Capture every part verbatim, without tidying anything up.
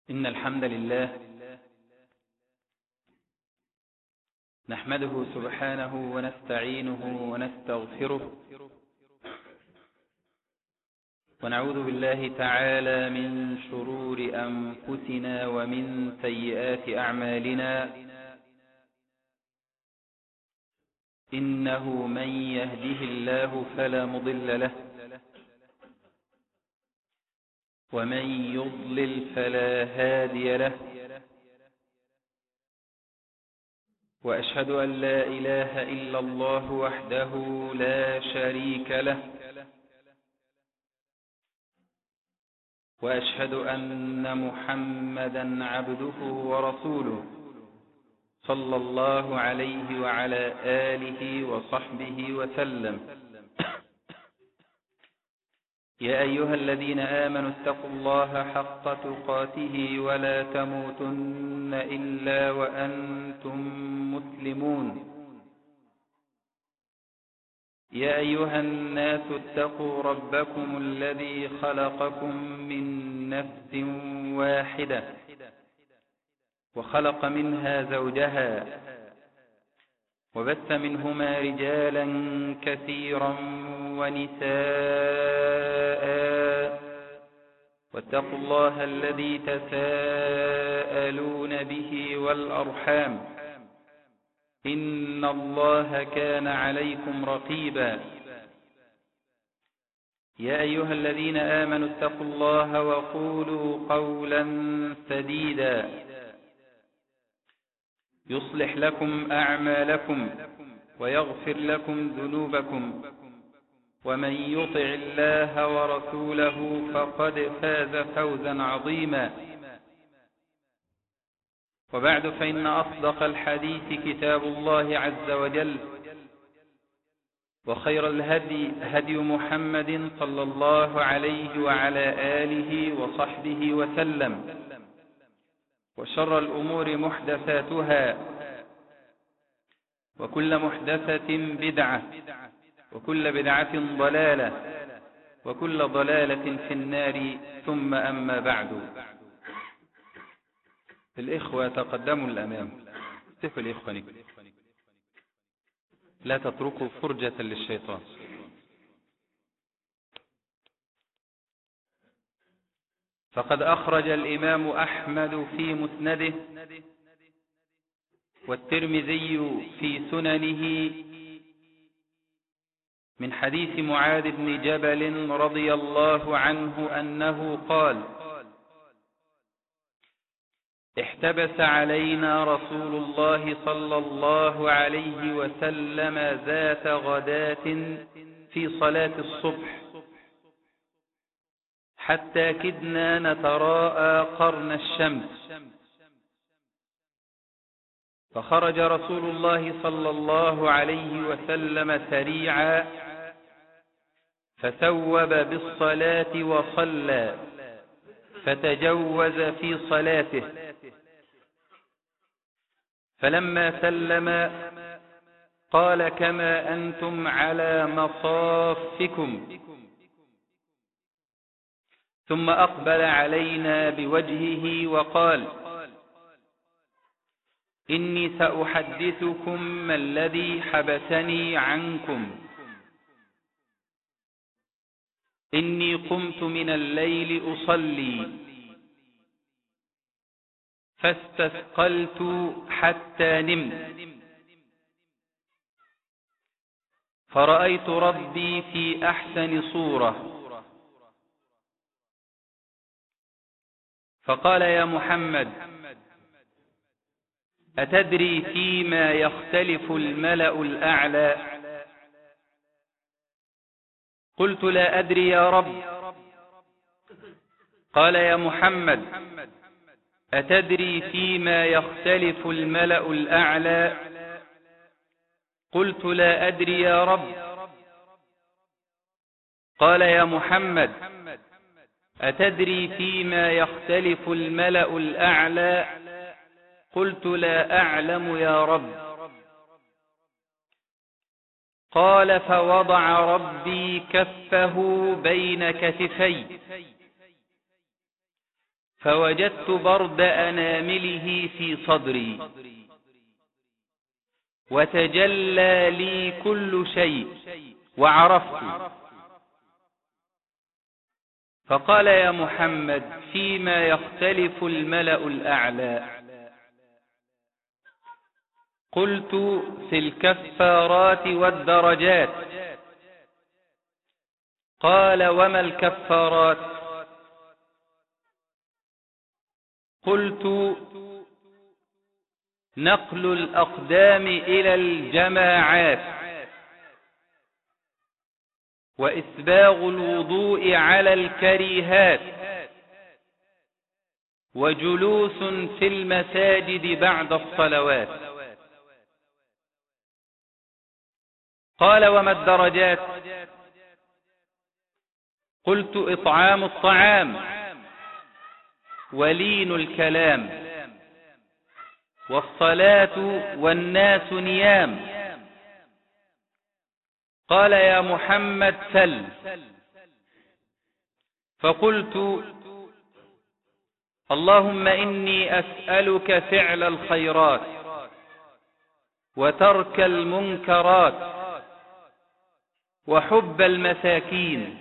إن الحمد لله نحمده سبحانه ونستعينه ونستغفره ونعوذ بالله تعالى من شرور أنفسنا ومن سيئات أعمالنا إنه من يهده الله فلا مضل له ومن يضلل فلا هادي له وأشهد أن لا إله إلا الله وحده لا شريك له وأشهد أن محمدا عبده ورسوله صلى الله عليه وعلى آله وصحبه وسلم. يا أيها الذين آمنوا اتقوا الله حق تقاته ولا تموتن إلا وأنتم مسلمون. يا أيها الناس اتقوا ربكم الذي خلقكم من نفس واحدة وخلق منها زوجها وبث منهما رجالا كثيرا ونساء واتقوا الله الذي تساءلون به والأرحام إن الله كان عليكم رقيبا. يا أيها الذين آمنوا اتقوا الله وقولوا قولا سديدا يصلح لكم أعمالكم ويغفر لكم ذنوبكم ومن يطع الله ورسوله فقد فاز فوزا عظيما. وبعد فإن أصدق الحديث كتاب الله عز وجل وخير الهدي هدي محمد صلى الله عليه وعلى آله وصحبه وسلم وشر الأمور محدثاتها وكل محدثة بدعة وكل بدعة ضلالة وكل ضلالة في النار ثم أما بعد. الإخوة تقدموا الأمام استفوا الإخوة لا تتركوا فرجة للشيطان. فقد أخرج الإمام أحمد في مسنده والترمذي في سننه من حديث معاذ بن جبل رضي الله عنه أنه قال: احتبس علينا رسول الله صلى الله عليه وسلم ذات غداة في صلاة الصبح حتى كدنا نتراءى قرن الشمس، فخرج رسول الله صلى الله عليه وسلم سريعا فثوب بالصلاة وصلى فتجوز في صلاته، فلما سلم قال: كما أنتم على مصافكم، ثم أقبل علينا بوجهه وقال: إني سأحدثكم ما الذي حبسني عنكم. إني قمت من الليل أصلي فاستثقلت حتى نمت، فرأيت ربي في أحسن صورة، فقال: يا محمد، أتدري فيما يختلف الملأ الأعلى؟ قلت: لا أدري يا رب. قال: يا محمد، أتدري فيما يختلف الملأ الأعلى؟ قلت: لا أدري يا رب. قال: يا محمد، أتدري فيما يختلف الملأ الأعلى؟ قلت: لا أعلم يا رب. قال: فوضع ربي كفه بين كتفي فوجدت برد أنامله في صدري، وتجلى لي كل شيء وعرفت. فقال يا محمد فيما يختلف الملأ الأعلى؟ قلت في الكفارات والدرجات. قال وما الكفارات؟ قلت نقل الأقدام إلى الجماعات، وإسباغ الوضوء على الكريهات، وجلوس في المساجد بعد الصلوات. قال وما الدرجات؟ قلت إطعام الطعام، ولين الكلام، والصلاة والناس نيام. قال يا محمد سل. فقلت اللهم إني أسألك فعل الخيرات وترك المنكرات وحب المساكين،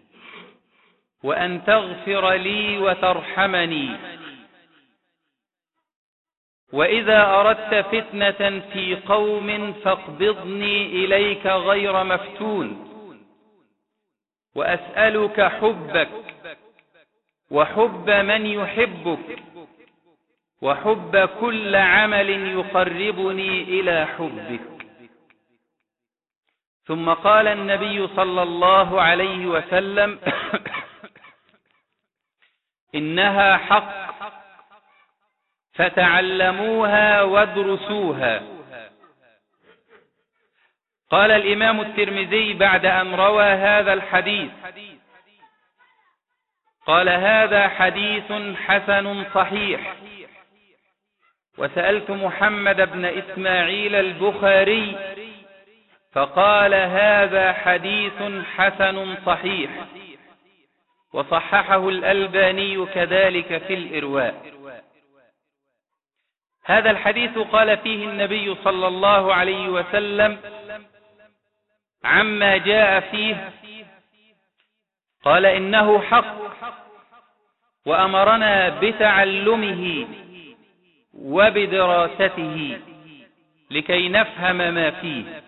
وأن تغفر لي وترحمني، وإذا أردت فتنة في قوم فاقبضني إليك غير مفتون، وأسألك حبك وحب من يحبك وحب كل عمل يقربني إلى حبك. ثم قال النبي صلى الله عليه وسلم إنها حق فتعلموها وادرسوها. قال الإمام الترمذي بعد أن روى هذا الحديث قال هذا حديث حسن صحيح. وسألت محمد بن إسماعيل البخاري فقال هذا حديث حسن صحيح، وصححه الألباني كذلك في الإرواء. هذا الحديث قال فيه النبي صلى الله عليه وسلم عما جاء فيه، قال إنه حق، وأمرنا بتعلمه وبدراسته لكي نفهم ما فيه.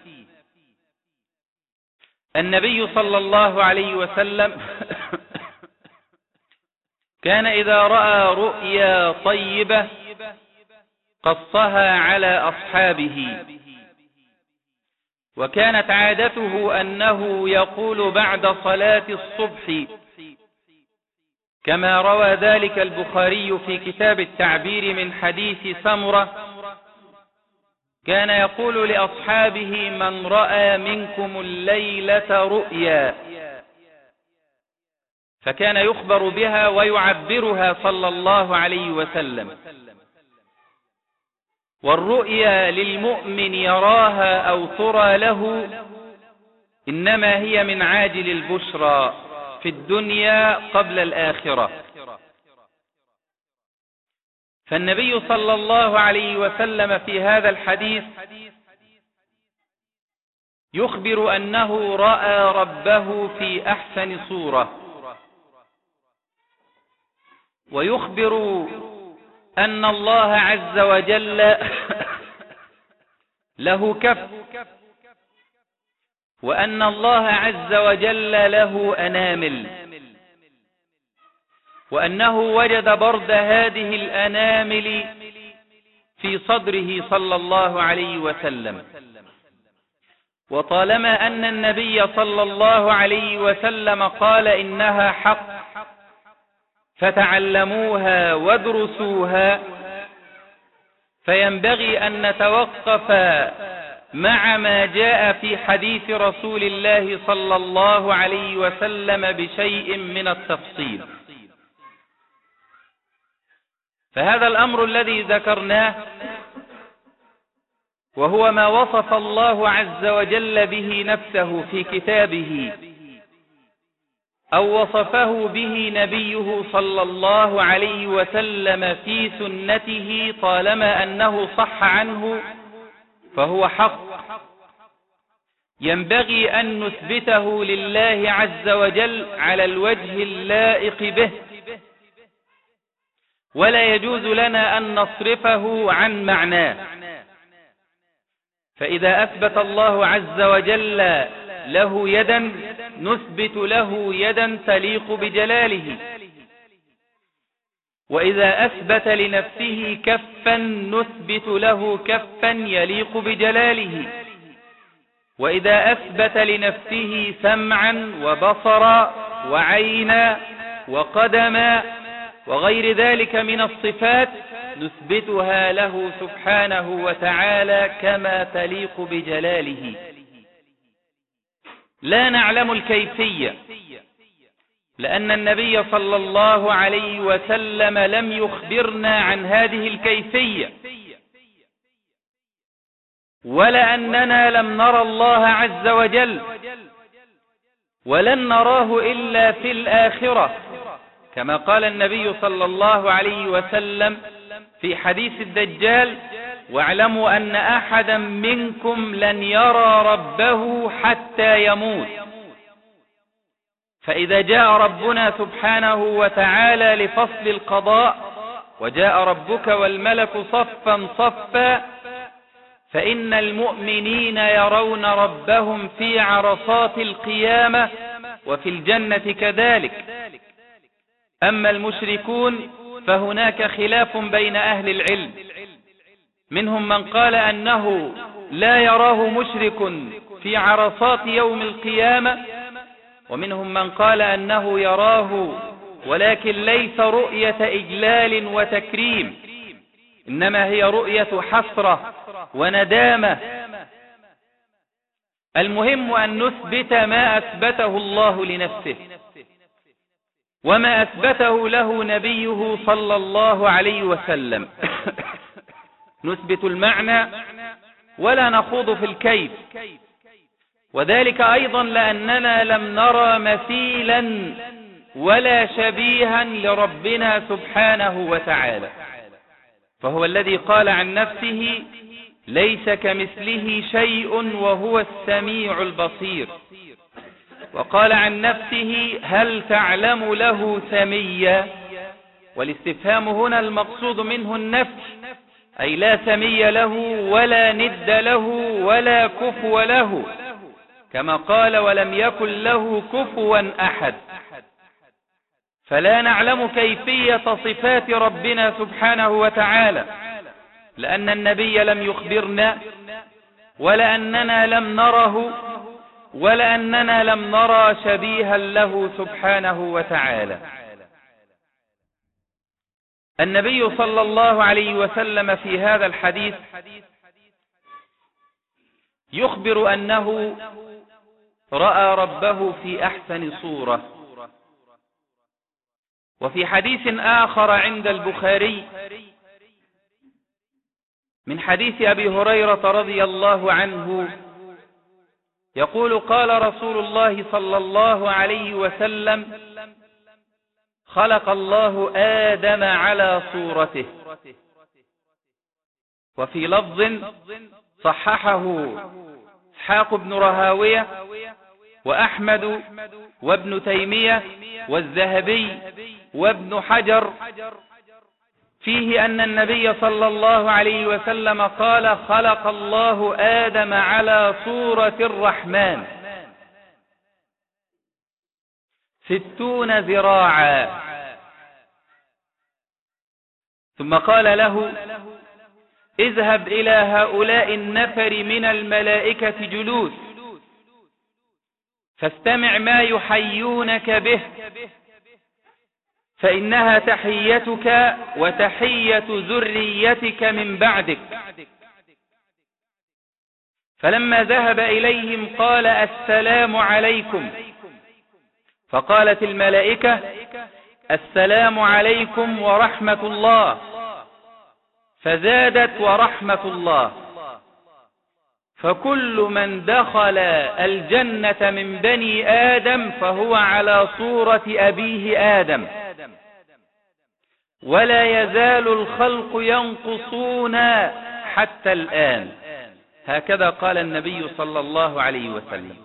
النبي صلى الله عليه وسلم كان إذا رأى رؤيا طيبة قصها على أصحابه، وكانت عادته أنه يقول بعد صلاة الصبح كما روى ذلك البخاري في كتاب التعبير من حديث سمرة، كان يقول لأصحابه من رأى منكم الليلة رؤيا، فكان يخبر بها ويعبرها صلى الله عليه وسلم. والرؤيا للمؤمن يراها أو ترى له إنما هي من عاجل البشرى في الدنيا قبل الآخرة. فالنبي صلى الله عليه وسلم في هذا الحديث يخبر أنه رأى ربه في أحسن صورة، ويخبر أن الله عز وجل له كف، وأن الله عز وجل له أنامل، وأنه وجد برد هذه الأنامل في صدره صلى الله عليه وسلم. وطالما أن النبي صلى الله عليه وسلم قال إنها حق فتعلموها وادرسوها، فينبغي أن نتوقف مع ما جاء في حديث رسول الله صلى الله عليه وسلم بشيء من التفصيل. فهذا الأمر الذي ذكرناه وهو ما وصف الله عز وجل به نفسه في كتابه أو وصفه به نبيه صلى الله عليه وسلم في سنته طالما أنه صح عنه فهو حق، ينبغي أن نثبته لله عز وجل على الوجه اللائق به، ولا يجوز لنا أن نصرفه عن معناه. فإذا أثبت الله عز وجل له يدا نثبت له يدا تليق بجلاله، وإذا أثبت لنفسه كفا نثبت له كفا يليق بجلاله، وإذا أثبت لنفسه سمعا وبصرا وعينا وقدما وغير ذلك من الصفات نثبتها له سبحانه وتعالى كما تليق بجلاله. لا نعلم الكيفية، لأن النبي صلى الله عليه وسلم لم يخبرنا عن هذه الكيفية، ولا أننا لم نرى الله عز وجل، ولن نراه إلا في الآخرة، كما قال النبي صلى الله عليه وسلم في حديث الدجال: واعلموا أن أحدا منكم لن يرى ربه حتى يموت. فإذا جاء ربنا سبحانه وتعالى لفصل القضاء وجاء ربك والملك صفا صفا فإن المؤمنين يرون ربهم في عرصات القيامة وفي الجنة كذلك. أما المشركون فهناك خلاف بين أهل العلم، منهم من قال أنه لا يراه مشرك في عرصات يوم القيامة، ومنهم من قال أنه يراه ولكن ليس رؤية إجلال وتكريم، إنما هي رؤية حسرة وندامة. المهم أن نثبت ما أثبته الله لنفسه وما أثبته له نبيه صلى الله عليه وسلم. نثبت المعنى ولا نخوض في الكيف، وذلك أيضا لأننا لم نرى مثيلا ولا شبيها لربنا سبحانه وتعالى، فهو الذي قال عن نفسه: ليس كمثله شيء وهو السميع البصير. وقال عن نفسه: هل تعلم له سميا؟ والاستفهام هنا المقصود منه النفي، أي لا سمي له ولا ند له ولا كفو له، كما قال: ولم يكن له كفوا أحد. فلا نعلم كيفية صفات ربنا سبحانه وتعالى، لأن النبي لم يخبرنا، ولا أننا لم نره، ولا أننا لم نرى شبيها له سبحانه وتعالى. النبي صلى الله عليه وسلم في هذا الحديث يخبر أنه رأى ربه في أحسن صورة. وفي حديث آخر عند البخاري من حديث أبي هريرة رضي الله عنه يقول: قال رسول الله صلى الله عليه وسلم: خلق الله آدم على صورته. وفي لفظ صححه إسحاق بن راهويه وأحمد وابن تيمية والذهبي وابن حجر فيه أن النبي صلى الله عليه وسلم قال: خلق الله آدم على صورة الرحمن ستون ذراعا. ثم قال له: اذهب إلى هؤلاء النفر من الملائكة جلوس فاستمع ما يحيونك به، فإنها تحيتك وتحية ذريتك من بعدك. فلما ذهب إليهم قال: السلام عليكم. فقالت الملائكة: السلام عليكم ورحمة الله. فزادت: ورحمة الله. فكل من دخل الجنة من بني آدم فهو على صورة أبيه آدم، ولا يزال الخلق ينقصون حتى الآن. هكذا قال النبي صلى الله عليه وسلم.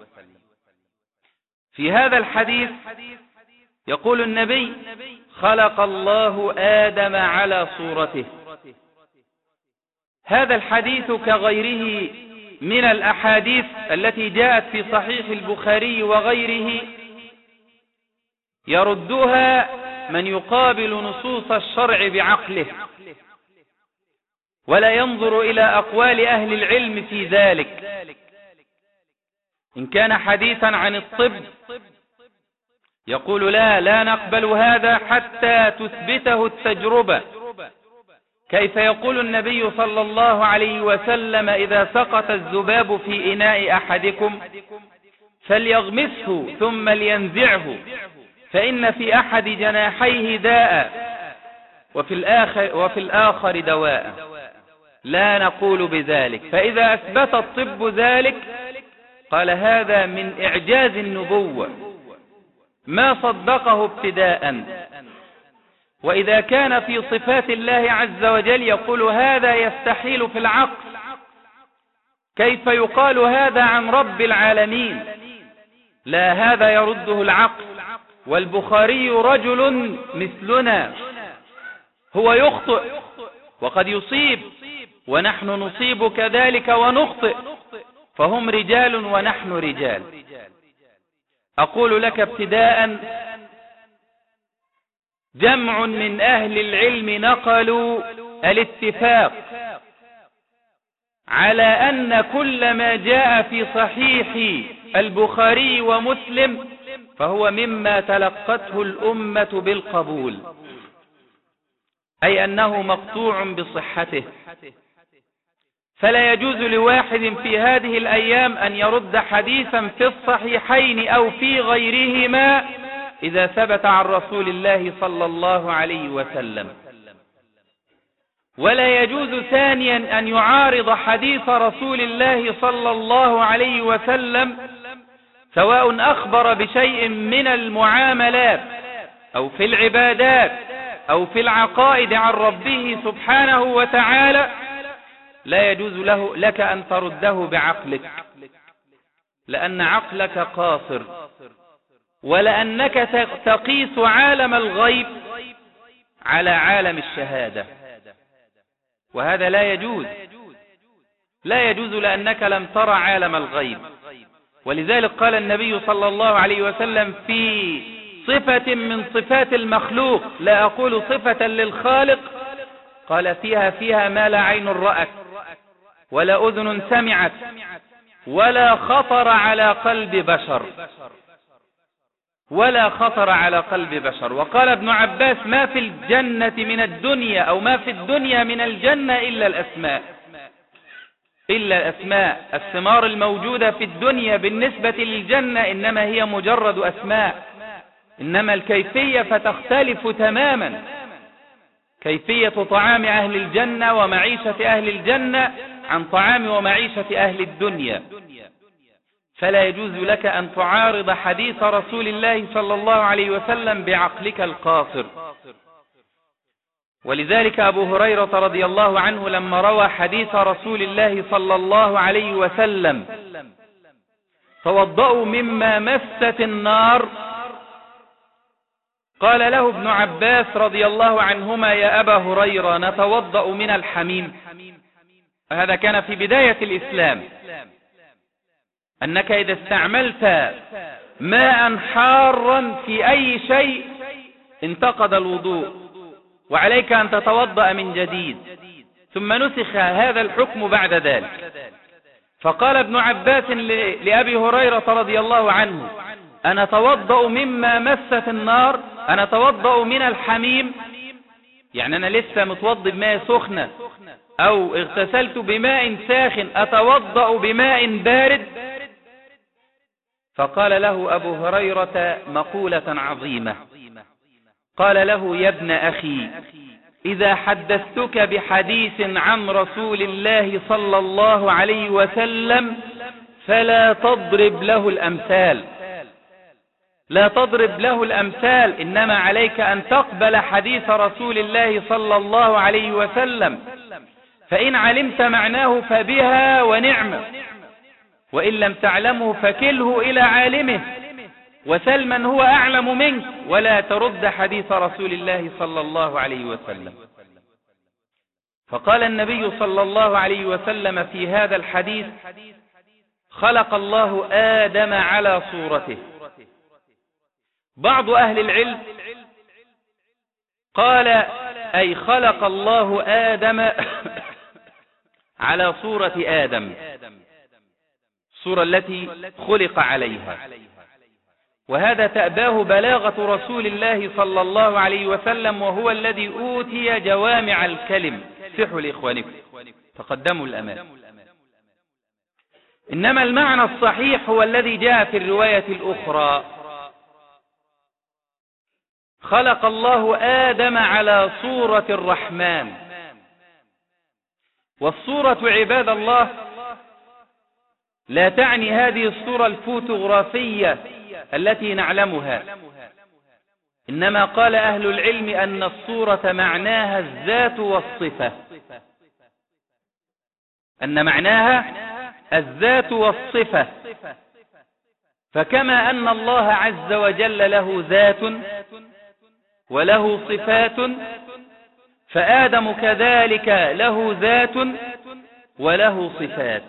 في هذا الحديث يقول النبي: خلق الله آدم على صورته. هذا الحديث كغيره من الأحاديث التي جاءت في صحيح البخاري وغيره يردها من يقابل نصوص الشرع بعقله، ولا ينظر إلى أقوال أهل العلم في ذلك. إن كان حديثا عن الطب يقول: لا لا نقبل هذا حتى تثبته التجربة. كيف يقول النبي صلى الله عليه وسلم: إذا سقط الذباب في إناء أحدكم فليغمسه ثم لينزعه فإن في أحد جناحيه داء وفي الآخر, وفي الآخر دواء. لا نقول بذلك. فإذا أثبت الطب ذلك قال: هذا من إعجاز النبوة، ما صدقه ابتداء. وإذا كان في صفات الله عز وجل يقول: هذا يستحيل في العقل. كيف يقال هذا عن رب العالمين؟ لا، هذا يرده العقل. والبخاري رجل مثلنا، هو يخطئ وقد يصيب، ونحن نصيب كذلك ونخطئ، فهم رجال ونحن رجال. أقول لك ابتداء: جمع من أهل العلم نقلوا الاتفاق على أن كل ما جاء في صحيح البخاري ومسلم فهو مما تلقته الأمة بالقبول، أي أنه مقطوع بصحته. فلا يجوز لواحد في هذه الأيام أن يرد حديثا في الصحيحين أو في غيرهما إذا ثبت عن رسول الله صلى الله عليه وسلم. ولا يجوز ثانيا أن يعارض حديث رسول الله صلى الله عليه وسلم، سواء أخبر بشيء من المعاملات أو في العبادات أو في العقائد عن ربه سبحانه وتعالى، لا يجوز له لك أن ترده بعقلك، لأن عقلك قاصر، ولأنك تقيس عالم الغيب على عالم الشهادة، وهذا لا يجوز. لا يجوز لأنك لم ترى عالم الغيب. ولذلك قال النبي صلى الله عليه وسلم في صفة من صفات المخلوق، لا أقول صفة للخالق، قال: فيها فيها ما لا عين رأت ولا أذن سمعت ولا خطر على قلب بشر، ولا خطر على قلب بشر. وقال ابن عباس: ما في الجنة من الدنيا أو ما في الدنيا من الجنة إلا الأسماء، إلا الأسماء. الثمار الموجودة في الدنيا بالنسبة للجنة إنما هي مجرد أسماء، إنما الكيفية فتختلف تماما. كيفية طعام أهل الجنة ومعيشة أهل الجنة عن طعام ومعيشة أهل الدنيا. فلا يجوز لك أن تعارض حديث رسول الله صلى الله عليه وسلم بعقلك القاصر. ولذلك أبو هريرة رضي الله عنه لما روى حديث رسول الله صلى الله عليه وسلم: توضؤوا مما مست النار، قال له ابن عباس رضي الله عنهما: يا أبا هريرة، نتوضأ من الحميم؟ هذا كان في بداية الإسلام، أنك إذا استعملت ماء حارا في أي شيء انتقض الوضوء، وعليك أن تتوضأ من جديد. ثم نسخ هذا الحكم بعد ذلك. فقال ابن عباس لأبي هريرة رضي الله عنه: أنا توضأ مما مست النار؟ أنا توضأ من الحميم؟ يعني أنا لسه متوضئ بماء سخنة أو اغتسلت بماء ساخن، أتوضأ بماء بارد؟ فقال له أبو هريرة مقولة عظيمة، قال له: يا ابن أخي، إذا حدثتك بحديث عن رسول الله صلى الله عليه وسلم فلا تضرب له الأمثال، لا تضرب له الأمثال، إنما عليك أن تقبل حديث رسول الله صلى الله عليه وسلم، فإن علمت معناه فبها ونعمة، وإن لم تعلمه فكله إلى عالمه وسل من هو أعلم منك، ولا ترد حديث رسول الله صلى الله عليه وسلم. فقال النبي صلى الله عليه وسلم في هذا الحديث: خلق الله آدم على صورته. بعض أهل العلم قال أي خلق الله آدم على صورة آدم، الصورة التي خلق عليها، وهذا تأباه بلاغة رسول الله صلى الله عليه وسلم، وهو الذي أوتي جوامع الكلم. صحوا لإخوانكم تقدموا الأمان. إنما المعنى الصحيح هو الذي جاء في الرواية الأخرى: خلق الله آدم على صورة الرحمن. والصورة عباد الله لا تعني هذه الصورة الفوتوغرافية التي نعلمها، إنما قال أهل العلم أن الصورة معناها الذات والصفة، أن معناها الذات والصفة. فكما أن الله عز وجل له ذات وله صفات، فآدم كذلك له ذات وله صفات.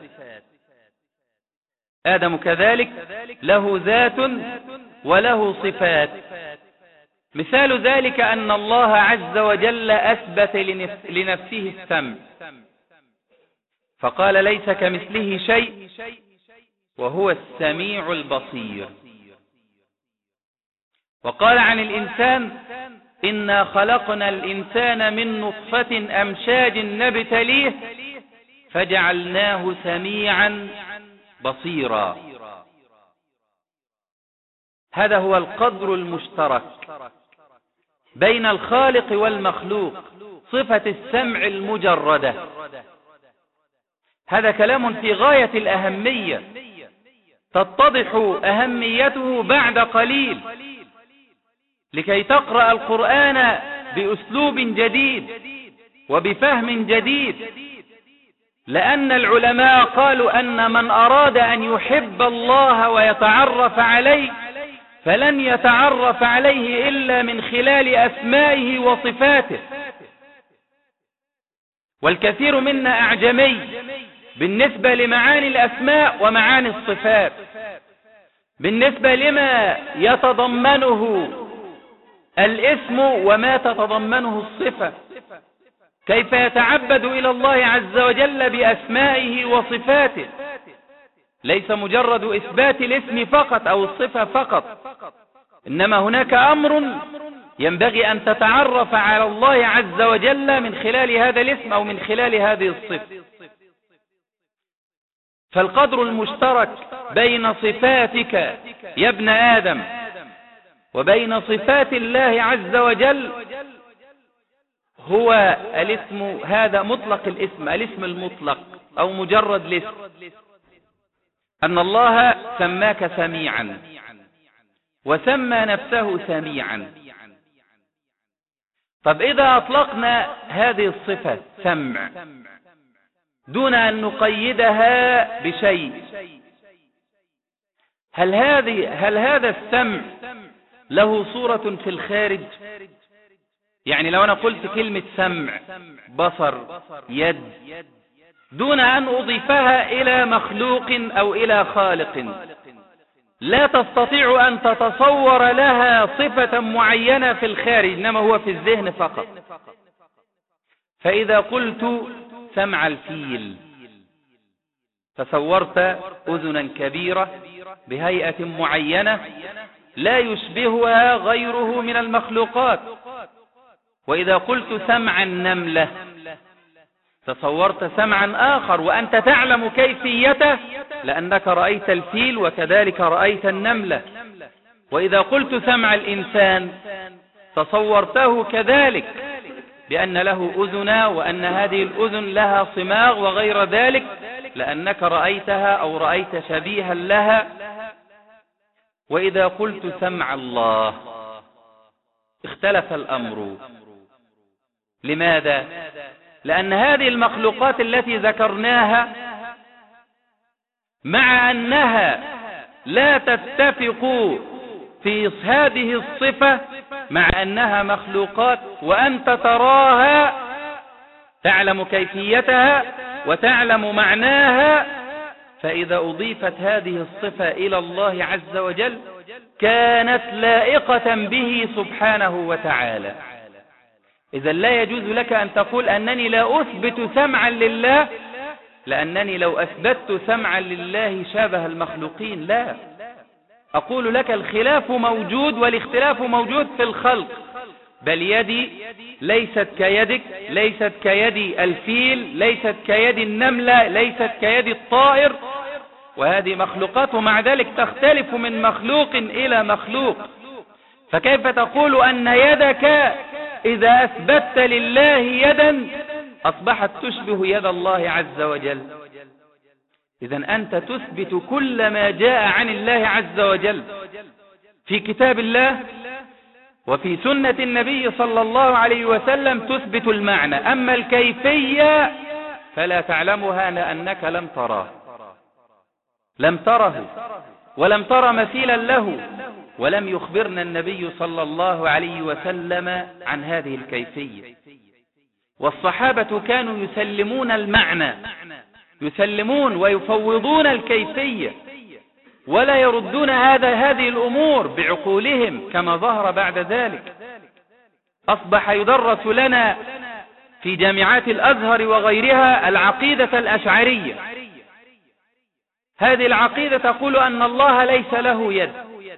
آدم كذلك له ذات وله صفات. مثال ذلك أن الله عز وجل أثبت لنفسه السمع، فقال: ليس كمثله شيء وهو السميع البصير. وقال عن الإنسان: إنا خلقنا الإنسان من نطفة أمشاج نبتليه فجعلناه سميعا بصيرا. هذا هو القدر المشترك بين الخالق والمخلوق، صفة السمع المجردة. هذا كلام في غاية الأهمية، تتضح أهميته بعد قليل، لكي تقرأ القرآن بأسلوب جديد وبفهم جديد. لأن العلماء قالوا أن من أراد أن يحب الله ويتعرف عليه فلن يتعرف عليه إلا من خلال أسمائه وصفاته. والكثير منا أعجمي بالنسبة لمعاني الأسماء ومعاني الصفات، بالنسبة لما يتضمنه الاسم وما تتضمنه الصفة. كيف يتعبد إلى الله عز وجل بأسمائه وصفاته، ليس مجرد إثبات الاسم فقط أو الصفة فقط، إنما هناك أمر ينبغي أن تتعرف على الله عز وجل من خلال هذا الاسم أو من خلال هذه الصفة. فالقدر المشترك بين صفاتك يا ابن آدم وبين صفات الله عز وجل هو الاسم. هذا مطلق الاسم، الاسم المطلق أو مجرد الاسم، أن الله سماك سميعا وسمى نفسه سميعا. طب إذا أطلقنا هذه الصفة سمع دون أن نقيدها بشيء، هل هذه هل هذا السمع له صورة في الخارج؟ يعني لو أنا قلت كلمة سمع، بصر، يد، دون أن أضيفها إلى مخلوق أو إلى خالق، لا تستطيع أن تتصور لها صفة معينة في الخارج، إنما هو في الذهن فقط. فإذا قلت سمع الفيل تصورت أذنا كبيرة بهيئة معينة لا يشبهها غيره من المخلوقات. وإذا قلت سمع النملة تصورت سمعا آخر وأنت تعلم كيفيته لأنك رأيت الفيل وكذلك رأيت النملة. وإذا قلت سمع الإنسان تصورته كذلك بأن له أذنا وأن هذه الأذن لها صماغ وغير ذلك، لأنك رأيتها أو رأيت شبيها لها. وإذا قلت سمع الله اختلف الأمر. لماذا؟ لأن هذه المخلوقات التي ذكرناها مع أنها لا تتفق في هذه الصفة، مع أنها مخلوقات وأنت تراها تعلم كيفيتها وتعلم معناها، فإذا أضيفت هذه الصفة إلى الله عز وجل كانت لائقة به سبحانه وتعالى. إذا لا يجوز لك أن تقول أنني لا أثبت سمعا لله، لأنني لو أثبتت سمعا لله شابه المخلوقين. لا، أقول لك الخلاف موجود، والاختلاف موجود في الخلق، بل يدي ليست كيدك، ليست كيد الفيل، ليست كيد النملة، ليست كيد الطائر، وهذه مخلوقات، ومع ذلك تختلف من مخلوق إلى مخلوق. فكيف تقول أن يدك إذا أثبتت لله يدا أصبحت تشبه يد الله عز وجل؟ إذا أنت تثبت كل ما جاء عن الله عز وجل في كتاب الله وفي سنة النبي صلى الله عليه وسلم، تثبت المعنى. أما الكيفية فلا تعلمها لأنك لم تراه، لم تره ولم ترى مثيلا له، ولم يخبرنا النبي صلى الله عليه وسلم عن هذه الكيفية. والصحابة كانوا يسلمون المعنى، يسلمون ويفوضون الكيفية، ولا يردون هذا هذه الأمور بعقولهم كما ظهر بعد ذلك. أصبح يدرس لنا في جامعات الأزهر وغيرها العقيدة الأشعرية. هذه العقيدة تقول أن الله ليس له يد،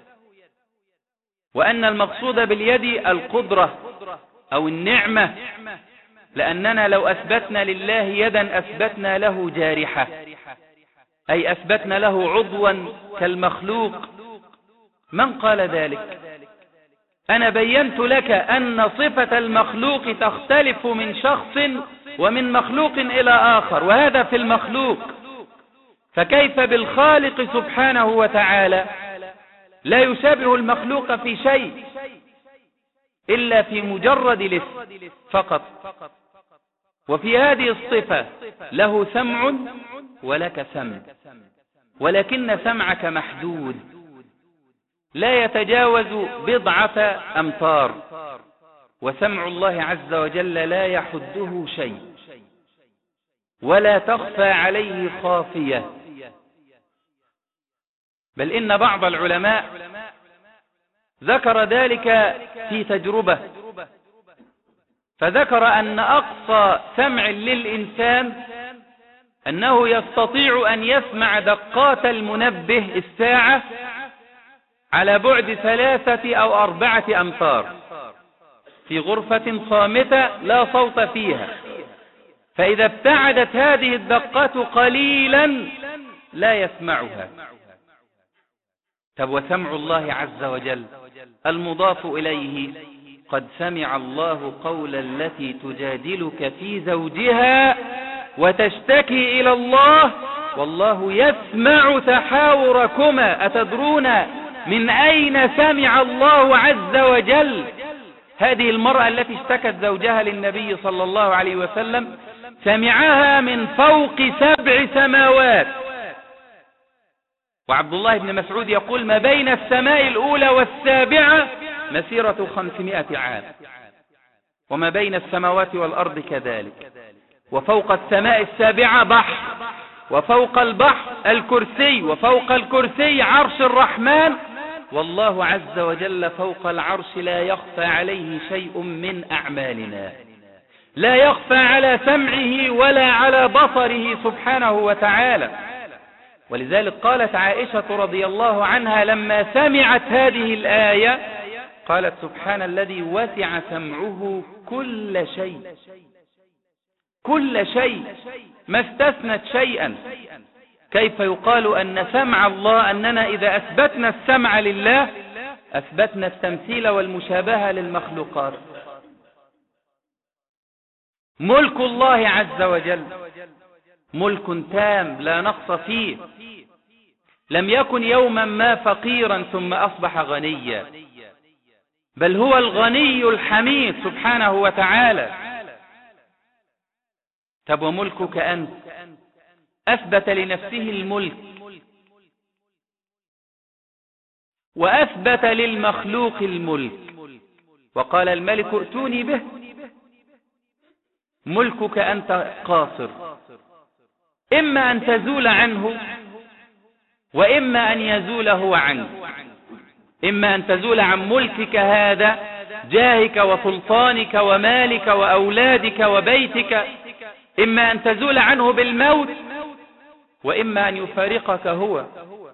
وأن المقصود باليد القدرة أو النعمة، لأننا لو أثبتنا لله يدا أثبتنا له جارحة، أي أثبتنا له عضوا كالمخلوق. من قال ذلك؟ أنا بينت لك أن صفة المخلوق تختلف من شخص ومن مخلوق إلى آخر، وهذا في المخلوق. فكيف بالخالق سبحانه وتعالى؟ لا يشابه المخلوق في شيء إلا في مجرد الاسم فقط. وفي هذه الصفة له سمع ولك سمع، ولكن سمعك محدود لا يتجاوز بضعة أمتار، وسمع الله عز وجل لا يحده شيء ولا تخفى عليه خافية. بل إن بعض العلماء ذكر ذلك في تجربة، فذكر أن أقصى سمع للإنسان أنه يستطيع أن يسمع دقات المنبه الساعة على بعد ثلاثة أو أربعة أمتار في غرفة صامتة لا صوت فيها. فإذا ابتعدت هذه الدقات قليلا لا يسمعها. طب وسمع الله عز وجل المضاف إليه: قد سمع الله قول التي تجادلك في زوجها وتشتكي إلى الله والله يسمع تحاوركما. أتدرون من أين سمع الله عز وجل هذه المرأة التي اشتكت زوجها للنبي صلى الله عليه وسلم؟ سمعها من فوق سبع سماوات. وعبد الله بن مسعود يقول: ما بين السماء الأولى والسابعة مسيرة خمسمائة عام، وما بين السماوات والأرض كذلك. وفوق السماء السابعة بحر، وفوق البحر الكرسي، وفوق الكرسي عرش الرحمن، والله عز وجل فوق العرش لا يخفى عليه شيء من أعمالنا، لا يخفى على سمعه ولا على بصره سبحانه وتعالى. ولذلك قالت عائشة رضي الله عنها لما سمعت هذه الآية قالت: سبحان الذي وسع سمعه كل شيء، كل شيء، ما استثنت شيئا. كيف يقال أن سمع الله، أننا إذا أثبتنا السمع لله أثبتنا التمثيل والمشابهة للمخلوقات؟ ملك الله عز وجل ملك تام لا نقص فيه، لم يكن يوما ما فقيرا ثم أصبح غنيا، بل هو الغني الحميد سبحانه وتعالى. طب وملكك أنت؟ أثبت لنفسه الملك وأثبت للمخلوق الملك، وقال الملك ائتوني به. ملكك أنت قاصر، إما أن تزول عنه وإما أن يزول هو عنك. إما أن تزول عن ملكك هذا، جاهك وسلطانك ومالك وأولادك وبيتك، إما أن تزول عنه بالموت وإما أن يفارقك هو.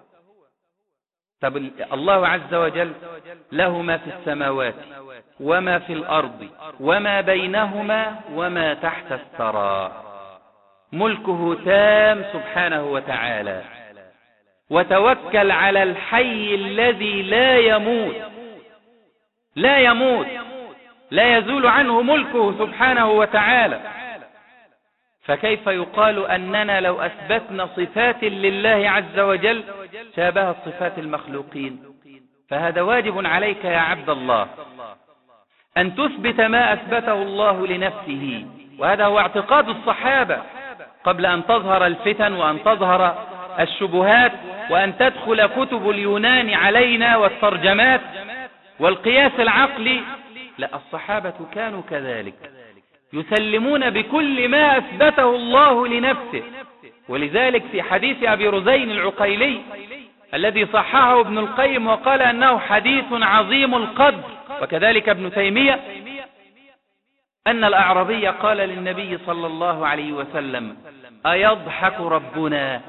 طب الله عز وجل له ما في السماوات وما في الأرض وما بينهما وما تحت الثرى، ملكه تام سبحانه وتعالى. وتوكل على الحي الذي لا يموت، لا يموت، لا يزول عنه ملكه سبحانه وتعالى. فكيف يقال أننا لو أثبتنا صفات لله عز وجل شابهت صفات المخلوقين؟ فهذا واجب عليك يا عبد الله أن تثبت ما أثبته الله لنفسه، وهذا هو اعتقاد الصحابة قبل أن تظهر الفتن وأن تظهر الشبهات وأن تدخل كتب اليونان علينا والترجمات والقياس العقلي. لا، الصحابة كانوا كذلك، يسلمون بكل ما أثبته الله لنفسه. ولذلك في حديث أبي رزين العقيلي الذي صححه ابن القيم وقال أنه حديث عظيم القدر، وكذلك ابن تيمية، أن الأعرابي قال للنبي صلى الله عليه وسلم: أيضحك ربنا؟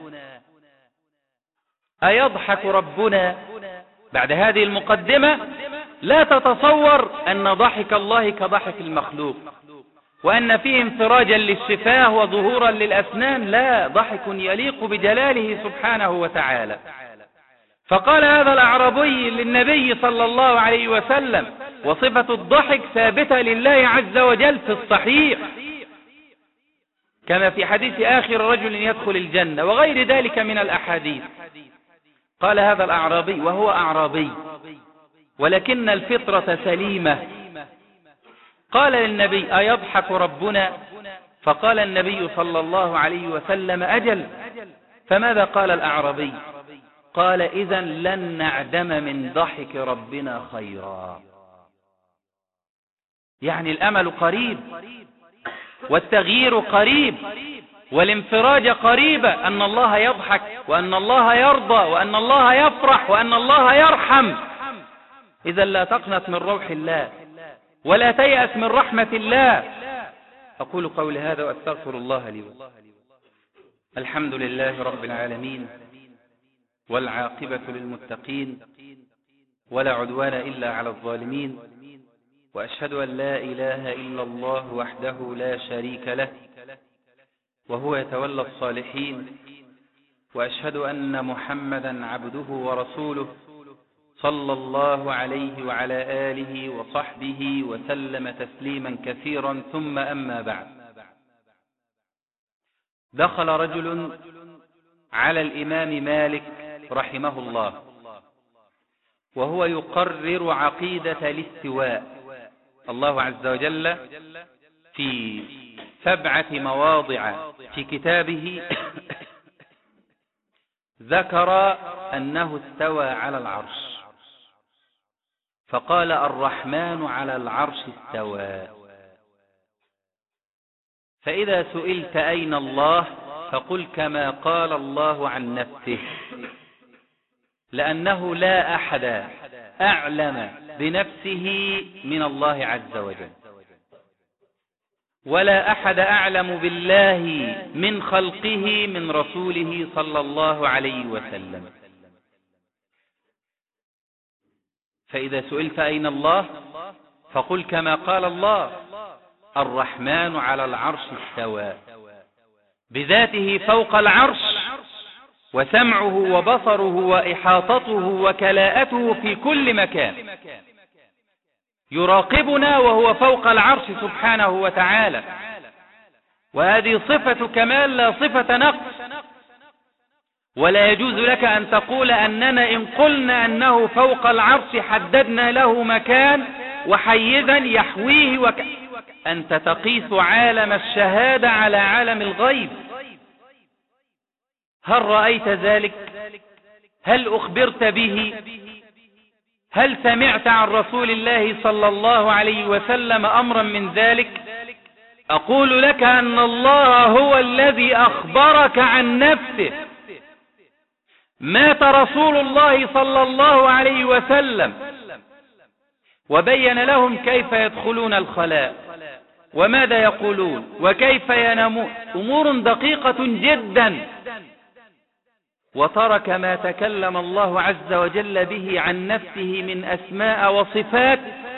أيضحك ربنا؟ بعد هذه المقدمة لا تتصور أن ضحك الله كضحك المخلوق، وأن فيه انفراجا للشفاه وظهورا للأسنان، لا، ضحك يليق بجلاله سبحانه وتعالى. فقال هذا الأعرابي للنبي صلى الله عليه وسلم: وصفة الضحك ثابتة لله عز وجل في الصحيح، كما في حديث آخر رجل يدخل الجنة وغير ذلك من الأحاديث. قال هذا الأعرابي وهو أعرابي ولكن الفطرة سليمة، قال للنبي: أيضحك ربنا؟ فقال النبي صلى الله عليه وسلم: أجل. فماذا قال الأعرابي؟ قال: إذن لن نعدم من ضحك ربنا خيرا. يعني الأمل قريب والتغيير قريب والانفراج قريب، أن الله يضحك وأن الله يرضى وأن الله يفرح وأن الله يرحم. إذا لا تقنط من روح الله ولا تيأس من رحمة الله. أقول قولي هذا وأستغفر الله لي. الحمد لله رب العالمين، والعاقبة للمتقين، ولا عدوان إلا على الظالمين، وأشهد أن لا إله إلا الله وحده لا شريك له، وهو يتولى الصالحين، وأشهد أن محمدا عبده ورسوله صلى الله عليه وعلى آله وصحبه وسلم تسليما كثيرا. ثم أما بعد، دخل رجل على الإمام مالك رحمه الله وهو يقرر عقيدة الاستواء. الله عز وجل في سبعة مواضع في كتابه ذكر أنه استوى على العرش، فقال: الرحمن على العرش استوى. فإذا سئلت أين الله فقل كما قال الله عن نفسه، لأنه لا أحد أعلم بنفسه من الله عز وجل، ولا أحد أعلم بالله من خلقه من رسوله صلى الله عليه وسلم. فإذا سئلت أين الله فقل كما قال الله: الرحمن على العرش استوى، بذاته فوق العرش، وسمعه وبصره وإحاطته وكلاءته في كل مكان، يراقبنا وهو فوق العرش سبحانه وتعالى. وهذه صفة كمال لا صفة نقص. ولا يجوز لك أن تقول أننا إن قلنا أنه فوق العرش حددنا له مكان وحيزا يحويه وك... أنت تقيس عالم الشهادة على عالم الغيب. هل رأيت ذلك؟ هل أخبرت به؟ هل سمعت عن رسول الله صلى الله عليه وسلم أمرا من ذلك؟ أقول لك أن الله هو الذي أخبرك عن نفسه. مات رسول الله صلى الله عليه وسلم وبين لهم كيف يدخلون الخلاء وماذا يقولون وكيف ينامون، أمور دقيقة جدا، وترك ما تكلم الله عز وجل به عن نفسه من أسماء وصفات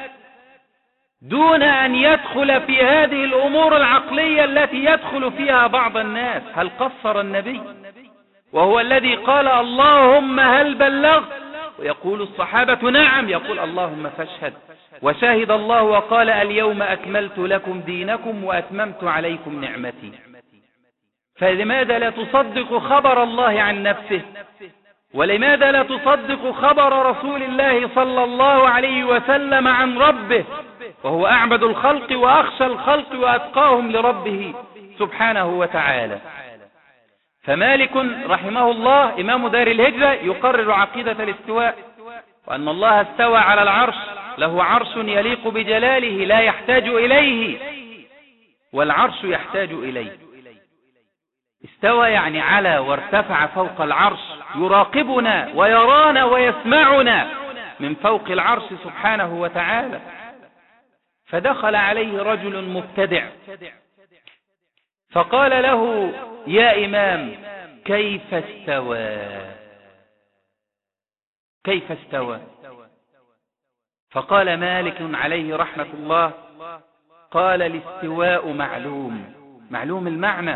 دون أن يدخل في هذه الأمور العقلية التي يدخل فيها بعض الناس. هل قصر النبي وهو الذي قال اللهم هل بلغت؟ ويقول الصحابة نعم، يقول اللهم فاشهد. وشهد الله وقال اليوم أكملت لكم دينكم وأتممت عليكم نعمتي. فلماذا لا تصدق خبر الله عن نفسه؟ ولماذا لا تصدق خبر رسول الله صلى الله عليه وسلم عن ربه وهو أعبد الخلق وأخشى الخلق وأتقاهم لربه سبحانه وتعالى؟ فمالك رحمه الله إمام دار الهجرة يقرر عقيدة الاستواء، وأن الله استوى على العرش، له عرش يليق بجلاله لا يحتاج إليه والعرش يحتاج إليه. استوى يعني على وارتفع فوق العرش، يراقبنا ويرانا ويسمعنا من فوق العرش سبحانه وتعالى. فدخل عليه رجل مبتدع فقال له يا إمام كيف استوى؟ كيف استوى؟ فقال مالك عليه رحمة الله قال الاستواء معلوم، معلوم المعنى،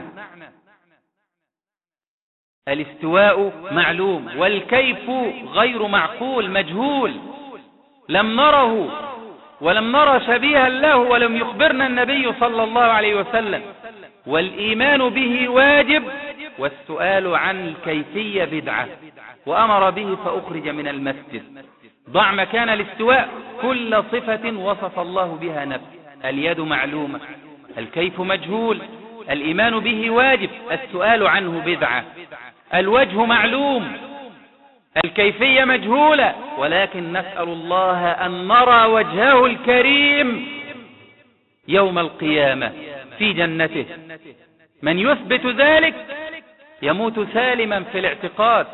الاستواء معلوم، والكيف غير معقول مجهول، لم نره ولم نرى شبيها له ولم يخبرنا النبي صلى الله عليه وسلم. والإيمان به واجب والسؤال عن الكيفية بدعة، وأمر به فأخرج من المسجد. ضع مكان الاستواء كل صفة وصف الله بها نفسه. اليد معلومة، الكيف مجهول، الإيمان به واجب، السؤال عنه بدعة. الوجه معلوم، الكيفية مجهولة، ولكن نسأل الله أن نرى وجهه الكريم يوم القيامة في جنته. من يثبت ذلك يموت سالما في الاعتقاد.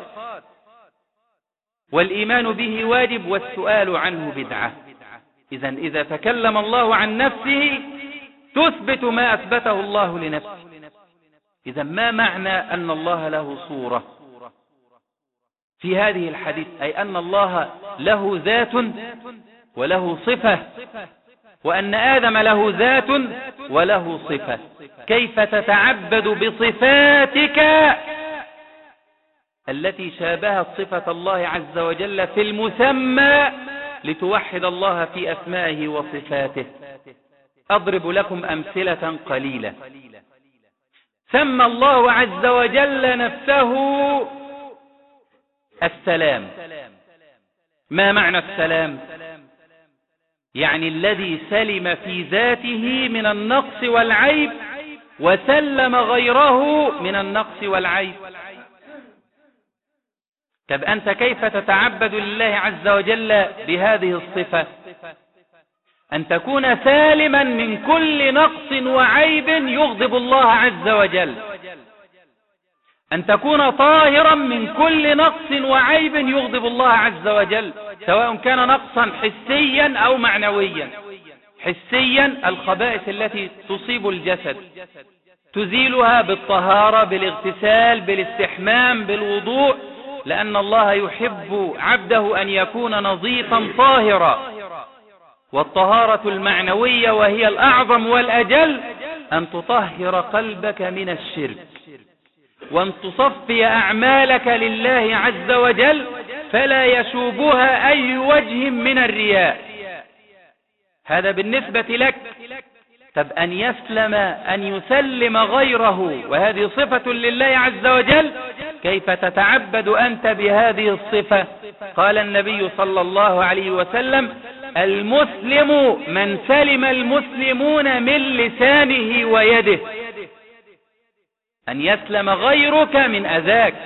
والإيمان به واجب والسؤال عنه بدعة. إذا إذا تكلم الله عن نفسه تثبت ما أثبته الله لنفسه. إذا ما معنى أن الله له صورة في هذه الحديث؟ أي أن الله له ذات وله صفة، وأن آدم له ذات وله صفة. كيف تتعبد بصفاتك التي شابهت صفة الله عز وجل في المسمى لتوحد الله في أسمائه وصفاته؟ أضرب لكم أمثلة قليلة. سمى الله عز وجل نفسه السلام. ما معنى السلام؟ يعني الذي سلم في ذاته من النقص والعيب وسلم غيره من النقص والعيب. طب أنت كيف تتعبد لله عز وجل بهذه الصفة؟ أن تكون سالما من كل نقص وعيب يغضب الله عز وجل، أن تكون طاهرا من كل نقص وعيب يغضب الله عز وجل، سواء كان نقصا حسيا أو معنويا. حسيا الخبائث التي تصيب الجسد تزيلها بالطهارة، بالاغتسال، بالاستحمام، بالوضوء، لأن الله يحب عبده أن يكون نظيفا طاهرا. والطهارة المعنوية وهي الأعظم والأجل أن تطهر قلبك من الشرك، وأن تصفي أعمالك لله عز وجل فلا يشوبها أي وجه من الرياء. هذا بالنسبة لك. طب أن يسلم أن يسلم غيره وهذه صفة لله عز وجل، كيف تتعبد أنت بهذه الصفة؟ قال النبي صلى الله عليه وسلم: المسلم من سلم المسلمون من لسانه ويده. أن يسلم غيرك من أذاك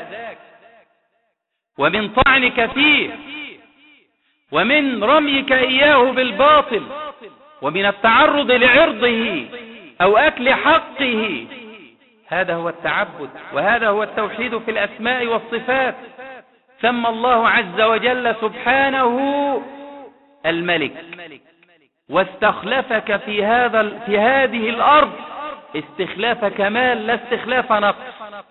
ومن طعنك فيه ومن رميك إياه بالباطل ومن التعرض لعرضه أو أكل حقه. هذا هو التعبد، وهذا هو التوحيد في الأسماء والصفات. سمى الله عز وجل سبحانه الملك، واستخلفك في هذا في هذه الأرض استخلاف كمال لا استخلاف نقص.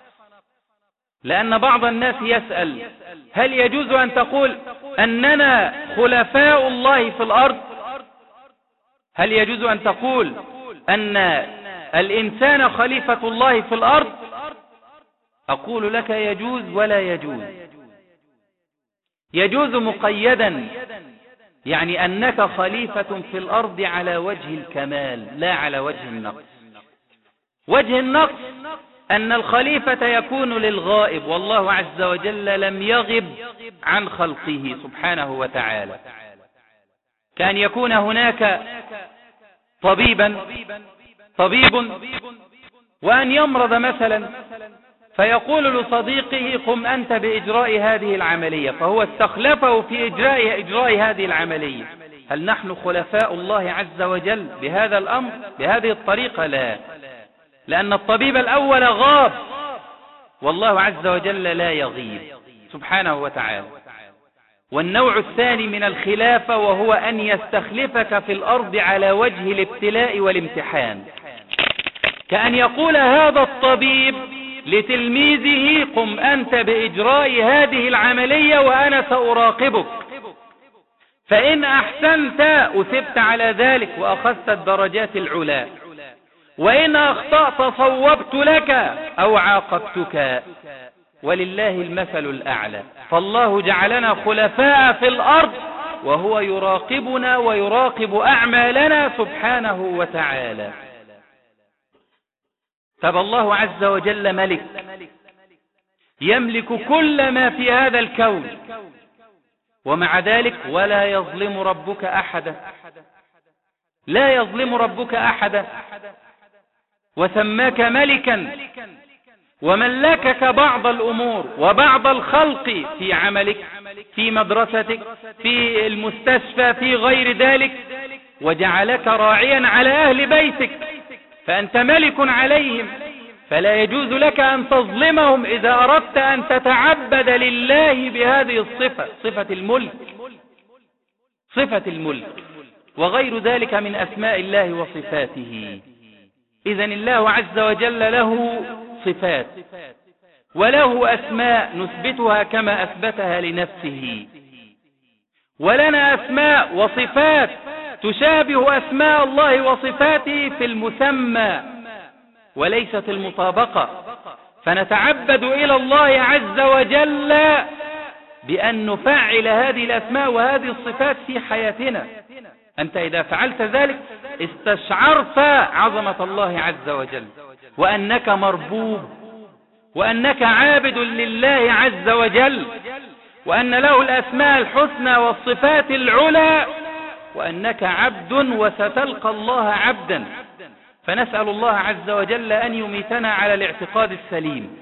لأن بعض الناس يسأل: هل يجوز أن تقول أننا خلفاء الله في الأرض؟ هل يجوز أن تقول أن الإنسان خليفة الله في الأرض؟ أقول لك: يجوز ولا يجوز. يجوز مقيدا، يعني أنك خليفة في الأرض على وجه الكمال لا على وجه النقص. وجه النقص أن الخليفة يكون للغائب، والله عز وجل لم يغب عن خلقه سبحانه وتعالى. كان يكون هناك طبيبا طبيب وأن يمرض مثلا، فيقول لصديقه: قم أنت بإجراء هذه العملية، فهو استخلفه في إجراء, إجراء هذه العملية. هل نحن خلفاء الله عز وجل بهذا الأمر بهذه الطريقة؟ لا، لأن الطبيب الأول غاب، والله عز وجل لا يغيب سبحانه وتعالى. والنوع الثاني من الخلافة وهو أن يستخلفك في الأرض على وجه الابتلاء والامتحان، كأن يقول هذا الطبيب لتلميذه: قم أنت بإجراء هذه العملية وأنا سأراقبك، فإن أحسنت أثبت على ذلك وأخذت الدرجات العلى، وإن أخطأت صوبت لك أو عاقبتك، ولله المثل الأعلى. فالله جعلنا خلفاء في الأرض وهو يراقبنا ويراقب أعمالنا سبحانه وتعالى. طب الله عز وجل ملك يملك كل ما في هذا الكون، ومع ذلك ولا يظلم ربك أحدا، لا يظلم ربك أحدا، وسماك ملكا وملكك بعض الأمور وبعض الخلق في عملك، في مدرستك، في المستشفى، في غير ذلك، وجعلك راعيا على أهل بيتك، فأنت ملك عليهم، فلا يجوز لك أن تظلمهم إذا أردت أن تتعبد لله بهذه الصفة، صفة الملك، صفة الملك وغير ذلك من أسماء الله وصفاته. إذن الله عز وجل له صفات وله أسماء نثبتها كما أثبتها لنفسه، ولنا أسماء وصفات تشابه أسماء الله وصفاته في المسمى وليست المطابقة، فنتعبد إلى الله عز وجل بأن نفعل هذه الأسماء وهذه الصفات في حياتنا. أنت إذا فعلت ذلك استشعرت عظمة الله عز وجل، وأنك مربوب، وأنك عابد لله عز وجل، وأن له الأسماء الحسنى والصفات العلى، وأنك عبد وستلقى الله عبدا. فنسأل الله عز وجل أن يميتنا على الاعتقاد السليم.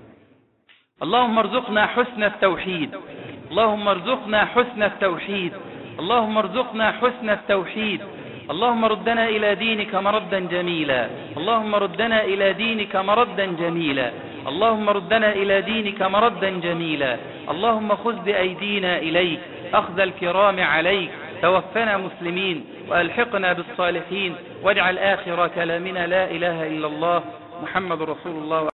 اللهم ارزقنا حسن التوحيد، اللهم ارزقنا حسن التوحيد، اللهم ارزقنا حسن التوحيد. اللهم ردنا إلى دينك مردا جميلا، اللهم ردنا إلى دينك مردا جميلا، اللهم ردنا إلى دينك مردا جميلا. اللهم خذ بأيدينا إليك أخذ الكرام عليك، توفنا مسلمين وألحقنا بالصالحين، واجعل آخر كلامنا لا إله إلا الله محمد رسول الله.